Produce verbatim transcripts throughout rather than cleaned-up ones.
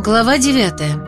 Глава девятая.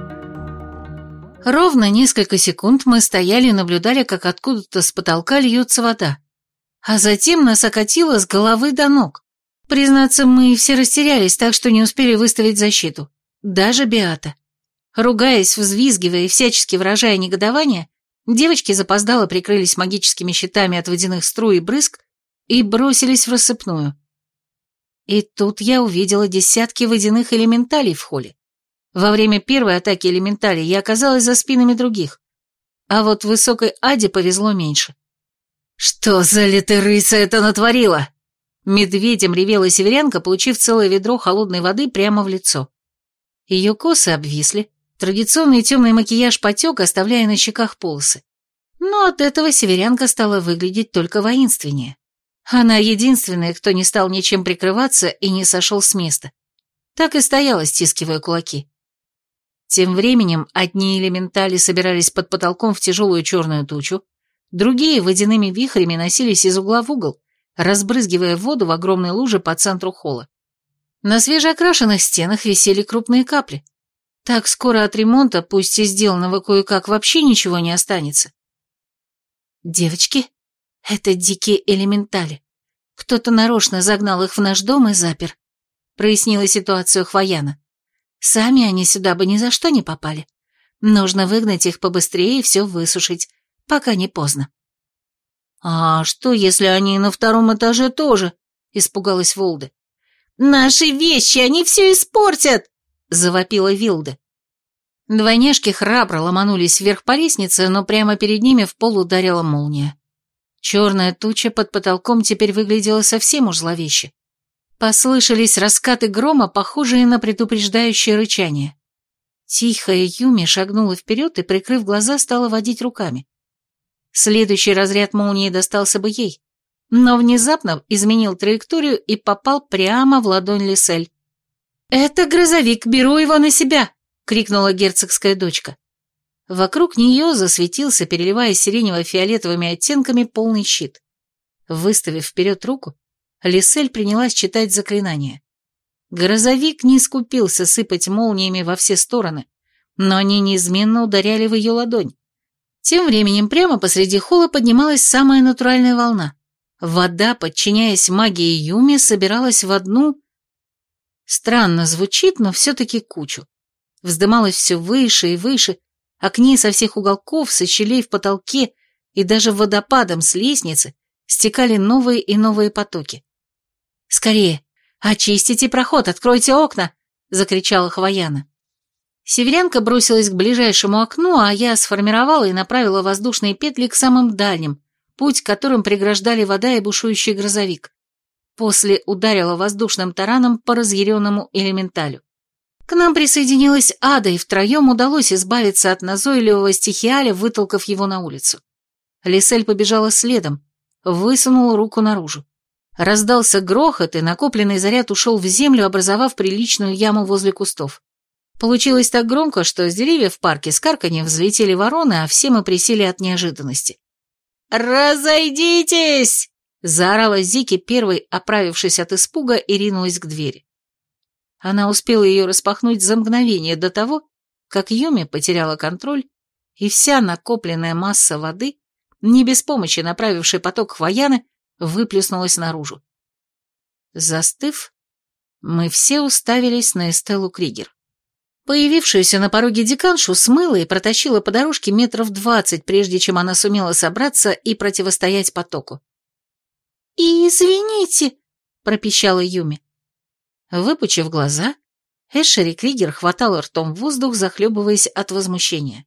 Ровно несколько секунд мы стояли и наблюдали, как откуда-то с потолка льется вода. А затем нас окатило с головы до ног. Признаться, мы все растерялись, так что не успели выставить защиту. Даже Беата. Ругаясь, взвизгивая и всячески выражая негодование, девочки запоздало прикрылись магическими щитами от водяных струй и брызг и бросились в рассыпную. И тут я увидела десятки водяных элементалей в холле. Во время первой атаки элементалей я оказалась за спинами других, а вот высокой Аде повезло меньше. «Что за литерыса это натворила?» Медведем ревела северянка, получив целое ведро холодной воды прямо в лицо. Ее косы обвисли, традиционный темный макияж потек, оставляя на щеках полосы. Но от этого северянка стала выглядеть только воинственнее. Она единственная, кто не стал ничем прикрываться и не сошел с места. Так и стояла, стискивая кулаки. Тем временем одни элементали собирались под потолком в тяжелую черную тучу, другие водяными вихрями носились из угла в угол, разбрызгивая воду в огромной луже по центру холла. На свежеокрашенных стенах висели крупные капли. Так скоро от ремонта, пусть и сделанного кое-как, вообще ничего не останется. Девочки, это дикие элементали. Кто-то нарочно загнал их в наш дом и запер. Прояснила ситуацию Хвояна. Сами они сюда бы ни за что не попали. Нужно выгнать их побыстрее и все высушить, пока не поздно. «А что, если они на втором этаже тоже?» — испугалась Волда. «Наши вещи, они все испортят!» — завопила Вилда. Двойняшки храбро ломанулись вверх по лестнице, но прямо перед ними в пол ударила молния. Черная туча под потолком теперь выглядела совсем уж зловеще. Послышались раскаты грома, похожие на предупреждающее рычание. Тихая Юми шагнула вперед и, прикрыв глаза, стала водить руками. Следующий разряд молнии достался бы ей, но внезапно изменил траекторию и попал прямо в ладонь Лисель. «Это грозовик, беру его на себя!» — крикнула герцогская дочка. Вокруг нее засветился, переливаясь сиренево-фиолетовыми оттенками, полный щит. Выставив вперед руку, Лисель принялась читать заклинания. Грозовик не скупился сыпать молниями во все стороны, но они неизменно ударяли в ее ладонь. Тем временем прямо посреди холла поднималась самая натуральная волна. Вода, подчиняясь магии Юми, собиралась в одну... Странно звучит, но все-таки кучу. Вздымалась все выше и выше, а к ней со всех уголков, со щелей в потолке и даже водопадом с лестницы стекали новые и новые потоки. «Скорее! Очистите проход, откройте окна!» — закричала Хвояна. Северянка бросилась к ближайшему окну, а я сформировала и направила воздушные петли к самым дальним, путь которым преграждали вода и бушующий грозовик. После ударила воздушным тараном по разъяренному элементалю. К нам присоединилась Ада, и втроем удалось избавиться от назойливого стихиаля, вытолкав его на улицу. Лисель побежала следом, высунула руку наружу. Раздался грохот, и накопленный заряд ушел в землю, образовав приличную яму возле кустов. Получилось так громко, что с деревьев в парке с карканьем взлетели вороны, а все мы присели от неожиданности. «Разойдитесь!» — заорала Зики, первой оправившись от испуга, и ринулась к двери. Она успела ее распахнуть за мгновение до того, как Юми потеряла контроль, и вся накопленная масса воды, не без помощи направивший поток Хвояны, выплеснулась наружу. Застыв, мы все уставились на Эстеллу Кригер. Появившуюся на пороге деканшу смыла и протащила по дорожке метров двадцать, прежде чем она сумела собраться и противостоять потоку. «Извините», — пропищала Юми. Выпучив глаза, Эшери Кригер хватала ртом воздух, захлебываясь от возмущения.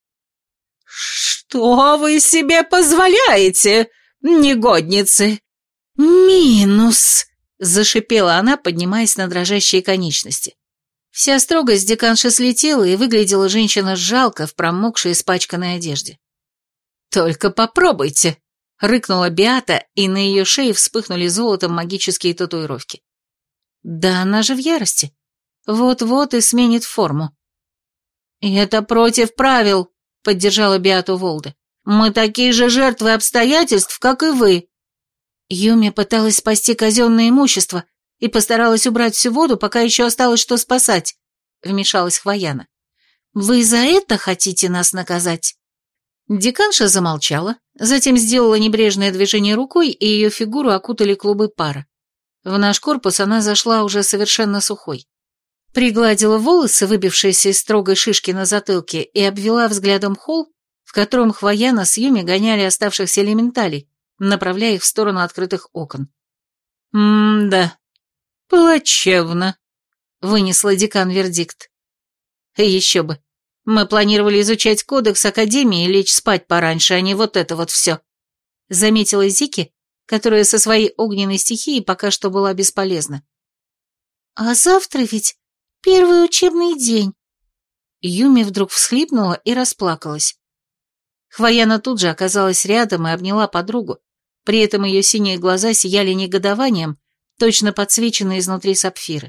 «Что вы себе позволяете, негодницы?» «Минус!» — зашипела она, поднимаясь на дрожащие конечности. Вся строгость деканши слетела, и выглядела женщина жалко в промокшей испачканной одежде. «Только попробуйте!» — рыкнула Беата, и на ее шее вспыхнули золотом магические татуировки. «Да она же в ярости. Вот-вот и сменит форму». «Это против правил», — поддержала Беату Волда. «Мы такие же жертвы обстоятельств, как и вы». Юми пыталась спасти казенное имущество и постаралась убрать всю воду, пока еще осталось что спасать, вмешалась Хвояна. «Вы за это хотите нас наказать?» Деканша замолчала, затем сделала небрежное движение рукой, и ее фигуру окутали клубы пара. В наш корпус она зашла уже совершенно сухой. Пригладила волосы, выбившиеся из строгой шишки на затылке, и обвела взглядом холл, в котором Хвояна с Юми гоняли оставшихся элементалей, направляя их в сторону открытых окон. «М-да, плачевно», — вынесла декан вердикт. «Еще бы. Мы планировали изучать кодекс Академии и лечь спать пораньше, а не вот это вот все», — заметила Зики, которая со своей огненной стихией пока что была бесполезна. «А завтра ведь первый учебный день». Юми вдруг всхлипнула и расплакалась. Хвояна тут же оказалась рядом и обняла подругу, при этом ее синие глаза сияли негодованием, точно подсвеченные изнутри сапфиры.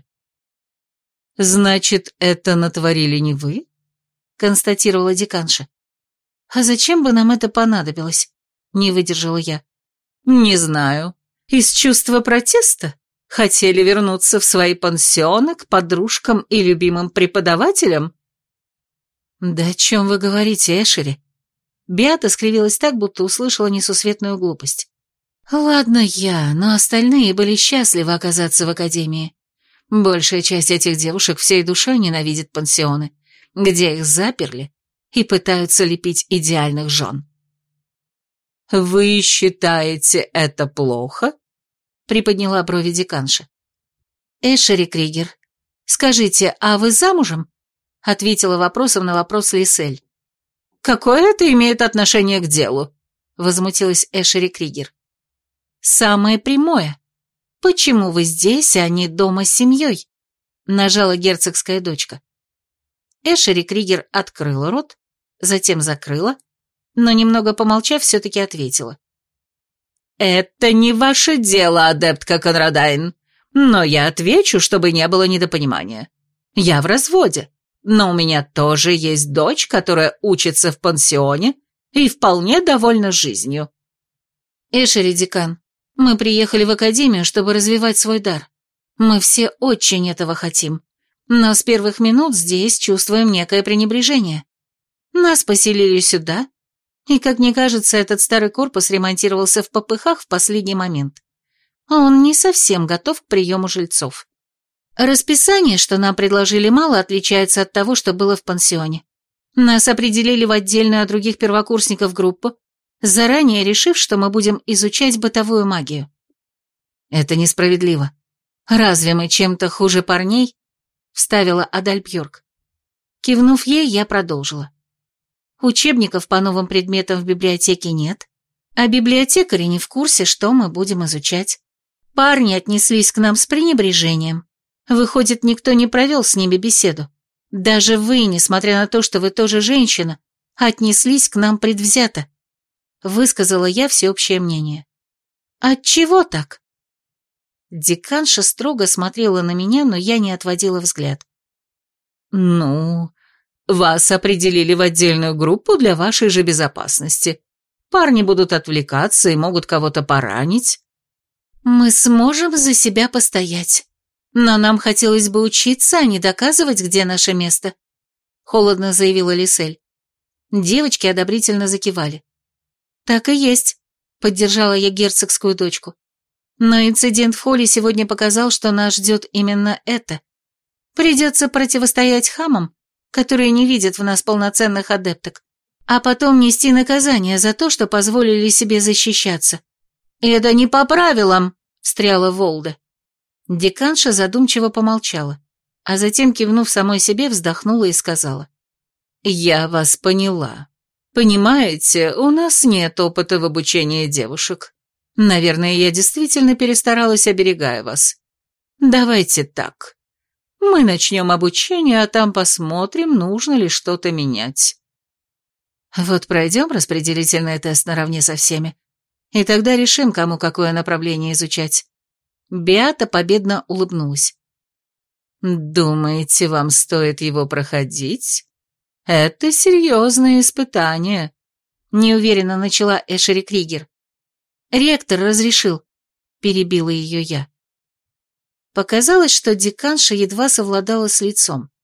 «Значит, это натворили не вы?» — констатировала деканша. «А зачем бы нам это понадобилось?» — не выдержала я. «Не знаю. Из чувства протеста? Хотели вернуться в свои пансионы к подружкам и любимым преподавателям?» «Да о чем вы говорите, Эшери?» Беата скривилась так, будто услышала несусветную глупость. «Ладно я, но остальные были счастливы оказаться в академии. Большая часть этих девушек всей душой ненавидит пансионы, где их заперли и пытаются лепить идеальных жен». «Вы считаете это плохо?» — приподняла брови деканша. «Эшери Кригер, скажите, а вы замужем?» — ответила вопросом на вопрос Лисель. «Какое это имеет отношение к делу?» — возмутилась Эшери Кригер. «Самое прямое. Почему вы здесь, а не дома с семьей?» — нажала герцогская дочка. Эшери Кригер открыла рот, затем закрыла, но, немного помолчав, все-таки ответила. «Это не ваше дело, адептка Конрадайн, но я отвечу, чтобы не было недопонимания. Я в разводе, но у меня тоже есть дочь, которая учится в пансионе и вполне довольна жизнью». «Эшери, декан, мы приехали в академию, чтобы развивать свой дар. Мы все очень этого хотим, но с первых минут здесь чувствуем некое пренебрежение. Нас поселили сюда, и, как мне кажется, этот старый корпус ремонтировался в попыхах в последний момент. Он не совсем готов к приему жильцов. Расписание, что нам предложили, мало отличается от того, что было в пансионе. Нас определили в отдельную от других первокурсников группу, заранее решив, что мы будем изучать бытовую магию. «Это несправедливо. Разве мы чем-то хуже парней?» — вставила Адаль Бьорк. Кивнув ей, я продолжила. Учебников по новым предметам в библиотеке нет, а библиотекари не в курсе, что мы будем изучать. Парни отнеслись к нам с пренебрежением. Выходит, никто не провел с ними беседу. Даже вы, несмотря на то, что вы тоже женщина, отнеслись к нам предвзято. Высказала я всеобщее мнение. Отчего так? Деканша строго смотрела на меня, но я не отводила взгляд. «Ну, вас определили в отдельную группу для вашей же безопасности. Парни будут отвлекаться и могут кого-то поранить». «Мы сможем за себя постоять, но нам хотелось бы учиться, а не доказывать, где наше место», — холодно заявила Лисель. Девочки одобрительно закивали. «Так и есть», — поддержала я герцогскую дочку. «Но инцидент в холле сегодня показал, что нас ждет именно это. Придется противостоять хамам, которые не видят в нас полноценных адепток, а потом нести наказание за то, что позволили себе защищаться». «Это не по правилам», — встряла Волда. Деканша задумчиво помолчала, а затем, кивнув самой себе, вздохнула и сказала. «Я вас поняла. Понимаете, у нас нет опыта в обучении девушек. Наверное, я действительно перестаралась, оберегая вас. Давайте так. Мы начнем обучение, а там посмотрим, нужно ли что-то менять». «Вот пройдем распределительный тест наравне со всеми, и тогда решим, кому какое направление изучать». Беата победно улыбнулась. «Думаете, вам стоит его проходить? Это серьезное испытание», — неуверенно начала Эшери Кригер. «Ректор разрешил», — перебила ее я. Показалось, что деканша едва совладала с лицом.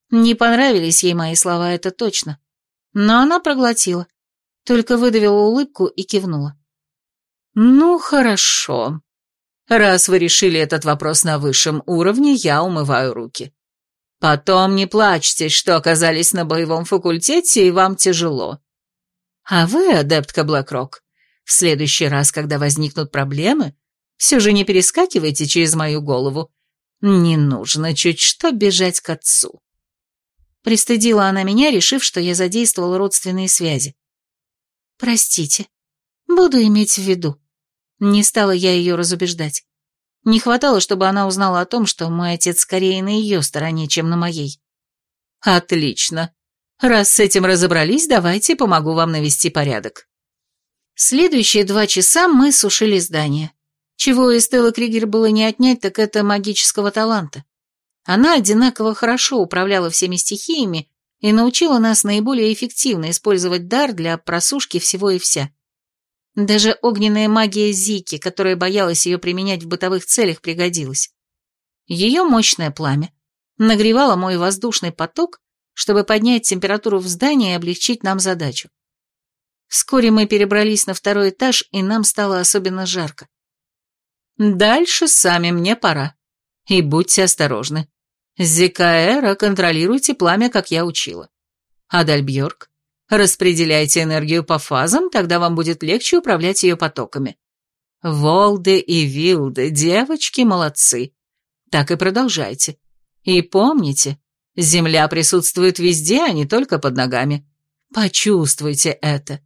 Не понравились ей мои слова, это точно. Но она проглотила, только выдавила улыбку и кивнула. «Ну, хорошо. Раз вы решили этот вопрос на высшем уровне, я умываю руки. Потом не плачьте, что оказались на боевом факультете и вам тяжело. А вы, адептка Блэкрок, в следующий раз, когда возникнут проблемы, все же не перескакивайте через мою голову. Не нужно чуть что бежать к отцу». Пристыдила она меня, решив, что я задействовала родственные связи. «Простите, буду иметь в виду». Не стала я ее разубеждать. Не хватало, чтобы она узнала о том, что мой отец скорее на ее стороне, чем на моей. «Отлично. Раз с этим разобрались, давайте помогу вам навести порядок». Следующие два часа мы сушили здание. Чего из Стеллы Кригер было не отнять, так это магического таланта. Она одинаково хорошо управляла всеми стихиями и научила нас наиболее эффективно использовать дар для просушки всего и вся. Даже огненная магия Зики, которая боялась ее применять в бытовых целях, пригодилась. Ее мощное пламя нагревало мой воздушный поток, чтобы поднять температуру в здании и облегчить нам задачу. Вскоре мы перебрались на второй этаж, и нам стало особенно жарко. «Дальше сами, мне пора. И будьте осторожны. Зикаэра, контролируйте пламя, как я учила. Адальбьорк, распределяйте энергию по фазам, тогда вам будет легче управлять ее потоками. Волды и Вилды, девочки, молодцы. Так и продолжайте. И помните, земля присутствует везде, а не только под ногами. Почувствуйте это.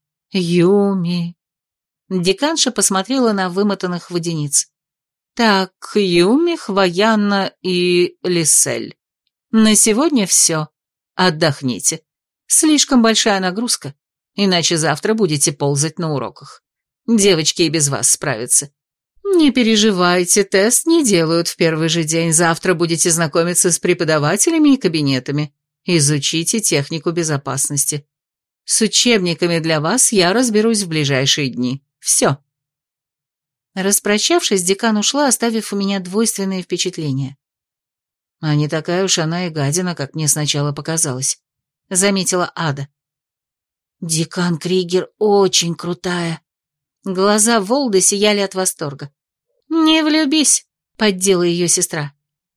Юми». Деканша посмотрела на вымотанных водяниц. «Так, Юми, Хвоянна и Лисель. На сегодня все. Отдохните. Слишком большая нагрузка, иначе завтра будете ползать на уроках. Девочки и без вас справятся. Не переживайте, тест не делают в первый же день. Завтра будете знакомиться с преподавателями и кабинетами. Изучите технику безопасности. С учебниками для вас я разберусь в ближайшие дни. Все». Распрощавшись, декан ушла, оставив у меня двойственные впечатления. «А не такая уж она и гадина, как мне сначала показалось», — заметила Ада. «Декан Кригер очень крутая». Глаза Волды сияли от восторга. «Не влюбись», — поддела ее сестра.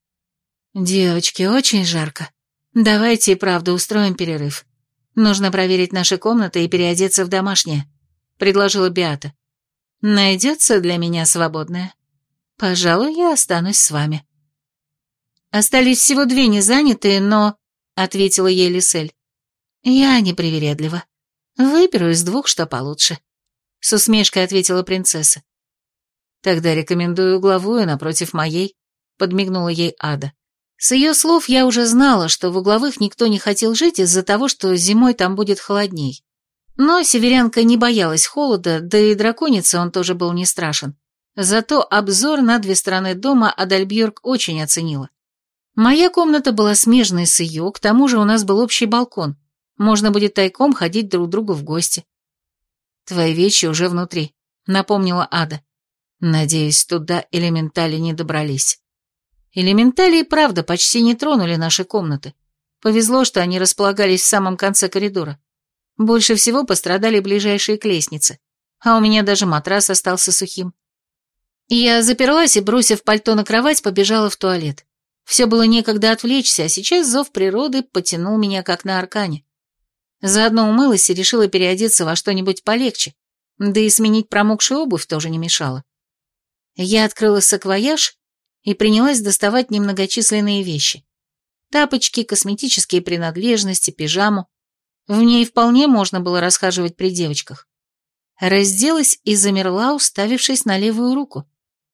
«Девочки, очень жарко. Давайте и правда устроим перерыв. Нужно проверить наши комнаты и переодеться в домашнее», — предложила Беата. «Найдется для меня свободная? Пожалуй, я останусь с вами». «Остались всего две незанятые, но...» — ответила ей Лисель. «Я непривередлива. Выберу из двух, что получше», — с усмешкой ответила принцесса. «Тогда рекомендую угловую напротив моей», — подмигнула ей Ада. С ее слов я уже знала, что в угловых никто не хотел жить из-за того, что зимой там будет холодней. Но северянка не боялась холода, да и драконице он тоже был не страшен. Зато обзор на две стороны дома Адальбьорк очень оценила. Моя комната была смежной с ее, к тому же у нас был общий балкон. Можно будет тайком ходить друг к другу в гости. «Твои вещи уже внутри», — напомнила Ада. «Надеюсь, туда элементали не добрались». Элементали и правда почти не тронули наши комнаты. Повезло, что они располагались в самом конце коридора. Больше всего пострадали ближайшие к лестнице, а у меня даже матрас остался сухим. Я заперлась и, бросив пальто на кровать, побежала в туалет. Все было некогда отвлечься, а сейчас зов природы потянул меня как на аркане. Заодно умылась и решила переодеться во что-нибудь полегче, да и сменить промокшую обувь тоже не мешало. Я открыла саквояж и принялась доставать немногочисленные вещи. Тапочки, косметические принадлежности, пижаму. В ней вполне можно было расхаживать при девочках. Разделась и замерла, уставившись на левую руку.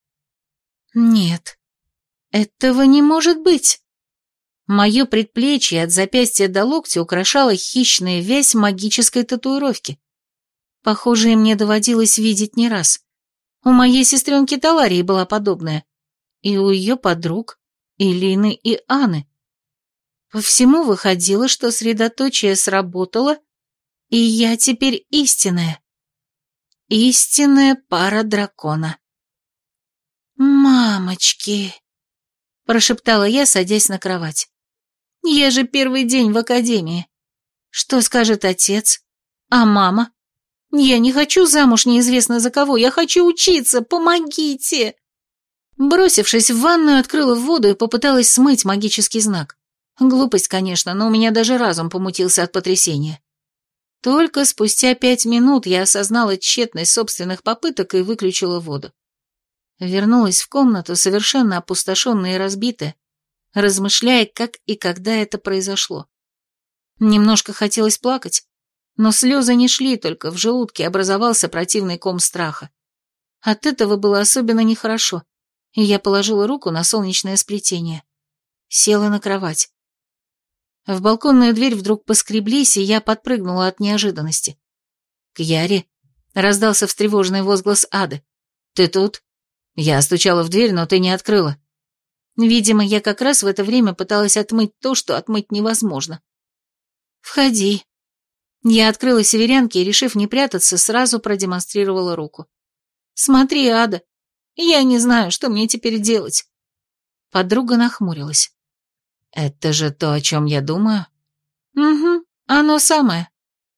Нет, этого не может быть. Мое предплечье от запястья до локтя украшала хищная вязь магической татуировки. Похожее мне доводилось видеть не раз. У моей сестренки Таларии была подобная. И у ее подруг, и Лины, и Анны. По всему выходило, что средоточие сработало, и я теперь истинная. Истинная пара дракона. «Мамочки!» – прошептала я, садясь на кровать. Я же первый день в академии. Что скажет отец? А мама? Я не хочу замуж неизвестно за кого, я хочу учиться, помогите!» Бросившись в ванную, открыла воду и попыталась смыть магический знак. Глупость, конечно, но у меня даже разум помутился от потрясения. Только спустя пять минут я осознала тщетность собственных попыток и выключила воду. Вернулась в комнату, совершенно опустошенная и разбитая, размышляя, как и когда это произошло. Немножко хотелось плакать, но слезы не шли, только в желудке образовался противный ком страха. От этого было особенно нехорошо, и я положила руку на солнечное сплетение. Села на кровать. В балконную дверь вдруг поскреблись, и я подпрыгнула от неожиданности. «Кьяри!» — раздался встревоженный возглас Ады. «Ты тут?» Я стучала в дверь, но ты не открыла. Видимо, я как раз в это время пыталась отмыть то, что отмыть невозможно. «Входи». Я открыла северянки и, решив не прятаться, сразу продемонстрировала руку. «Смотри, Ада, я не знаю, что мне теперь делать». Подруга нахмурилась. «Это же то, о чем я думаю?» «Угу, оно самое».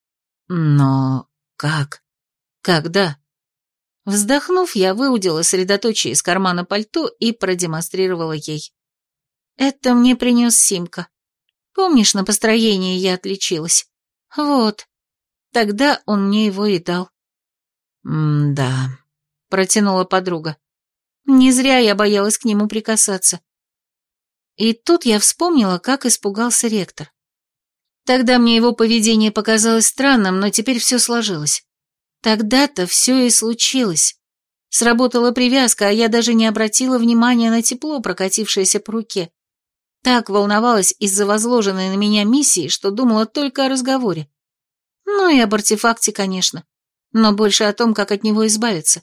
«Но как? Когда?» Вздохнув, я выудила средоточие из кармана пальто и продемонстрировала ей. «Это мне принес Симка. Помнишь, на построении я отличилась? Вот. Тогда он мне его и дал». «М-да», — протянула подруга. «Не зря я боялась к нему прикасаться». И тут я вспомнила, как испугался ректор. Тогда мне его поведение показалось странным, но теперь все сложилось. Тогда-то все и случилось. Сработала привязка, а я даже не обратила внимания на тепло, прокатившееся по руке. Так волновалась из-за возложенной на меня миссии, что думала только о разговоре. Ну и об артефакте, конечно, но больше о том, как от него избавиться.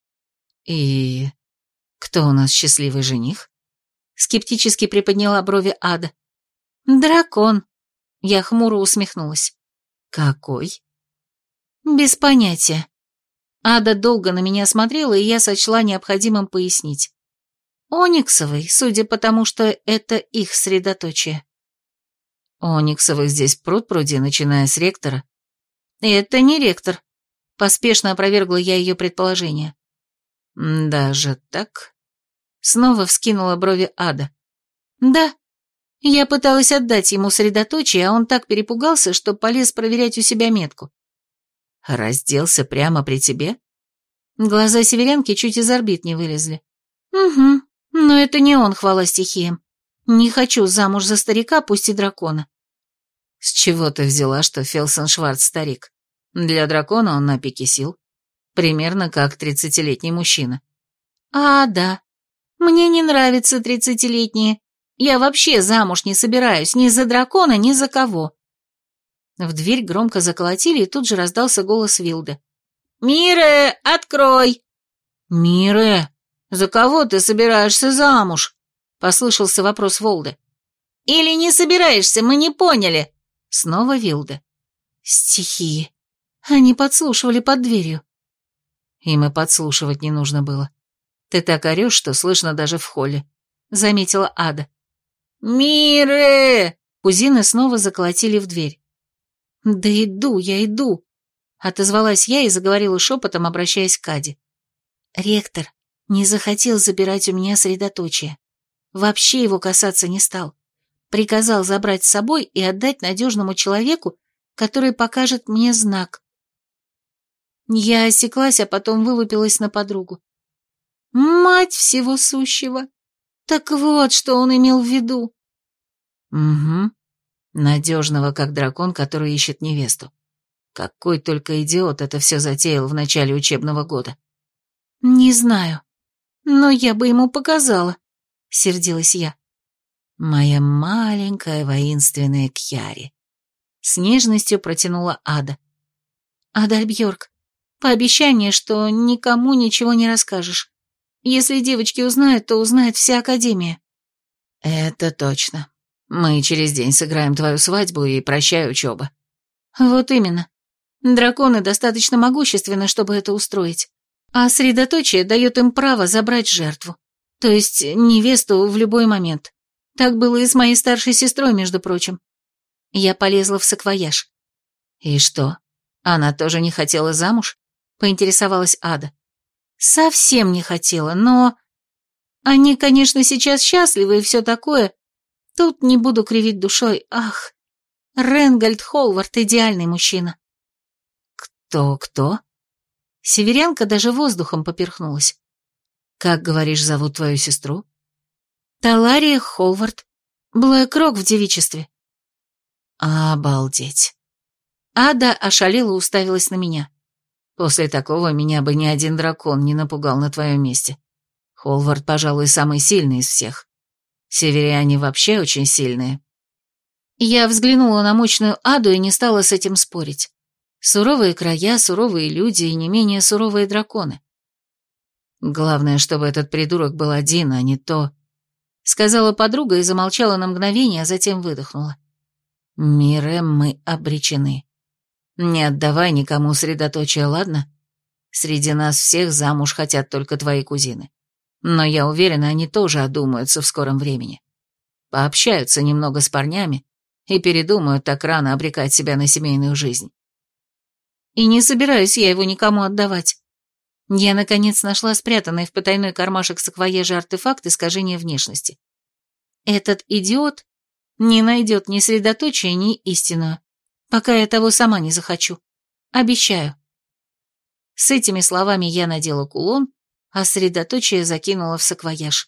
«И кто у нас счастливый жених?» Скептически приподняла брови Ада. «Дракон», — я хмуро усмехнулась. «Какой?» «Без понятия». Ада долго на меня смотрела, и я сочла необходимым пояснить. «Ониксовый, судя по тому, что это их средоточие». «Ониксовых здесь пруд-пруди, начиная с ректора». «Это не ректор», — поспешно опровергла я ее предположение. «Даже так?» Снова вскинула брови Ада. «Да, я пыталась отдать ему средоточие, а он так перепугался, что полез проверять у себя метку». «Разделся прямо при тебе?» Глаза северянки чуть из орбит не вылезли. «Угу, но это не он, хвала стихиям. Не хочу замуж за старика, пусть и дракона». «С чего ты взяла, что Фелсеншварц старик? Для дракона он на пике сил. Примерно как тридцатилетний мужчина». «А, да. Мне не нравятся тридцатилетние. Я вообще замуж не собираюсь ни за дракона, ни за кого». В дверь громко заколотили, и тут же раздался голос Вилды. «Мире, открой!» «Мире, за кого ты собираешься замуж?» — послышался вопрос Волды. «Или не собираешься, мы не поняли!» Снова Вилда. «Стихии. Они подслушивали под дверью». «Им и подслушивать не нужно было. Ты так орешь, что слышно даже в холле», — заметила Ада. «Мире!» Кузины снова заколотили в дверь. «Да иду, я иду», — отозвалась я и заговорила шепотом, обращаясь к Аде. «Ректор не захотел забирать у меня средоточие. Вообще его касаться не стал. Приказал забрать с собой и отдать надежному человеку, который покажет мне знак». Я осеклась, а потом вылупилась на подругу. «Мать всего сущего! Так вот, что он имел в виду». «Угу. Надежного, как дракон, который ищет невесту. Какой только идиот это все затеял в начале учебного года». «Не знаю, но я бы ему показала», — сердилась я. «Моя маленькая воинственная Кьяри», — с нежностью протянула Ада. «Адальбьорг, пообещай мне, что никому ничего не расскажешь. Если девочки узнают, то узнает вся Академия». «Это точно. Мы через день сыграем твою свадьбу и прощай учеба». «Вот именно. Драконы достаточно могущественны, чтобы это устроить. А средоточие дает им право забрать жертву, то есть невесту в любой момент. Так было и с моей старшей сестрой, между прочим. Я полезла в саквояж. И что, она тоже не хотела замуж? Поинтересовалась Ада. Совсем не хотела, но... Они, конечно, сейчас счастливы и все такое. Тут не буду кривить душой. Ах, Ренгольд Холвард — идеальный мужчина. Кто-кто? Северянка даже воздухом поперхнулась. Как, говоришь, зовут твою сестру? Талария Холвард. Блэк-Рок в девичестве. Обалдеть. Ада ошалела уставилась на меня. После такого меня бы ни один дракон не напугал на твоем месте. Холвард, пожалуй, самый сильный из всех. Северяне вообще очень сильные. Я взглянула на мощную Аду и не стала с этим спорить. Суровые края, суровые люди и не менее суровые драконы. Главное, чтобы этот придурок был один, а не то... Сказала подруга и замолчала на мгновение, а затем выдохнула. Мире, мы обречены. Не отдавай никому средоточие, ладно? Среди нас всех замуж хотят только твои кузины. Но я уверена, они тоже одумаются в скором времени. Пообщаются немного с парнями и передумают так рано обрекать себя на семейную жизнь. И не собираюсь я его никому отдавать. Я, наконец, нашла спрятанный в потайной кармашек саквояжа артефакт искажения внешности. Этот идиот не найдет ни средоточия, ни истинную, пока я того сама не захочу. Обещаю. С этими словами я надела кулон, а средоточие закинула в саквояж.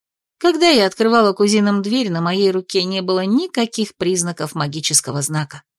Когда я открывала кузинам дверь, на моей руке не было никаких признаков магического знака.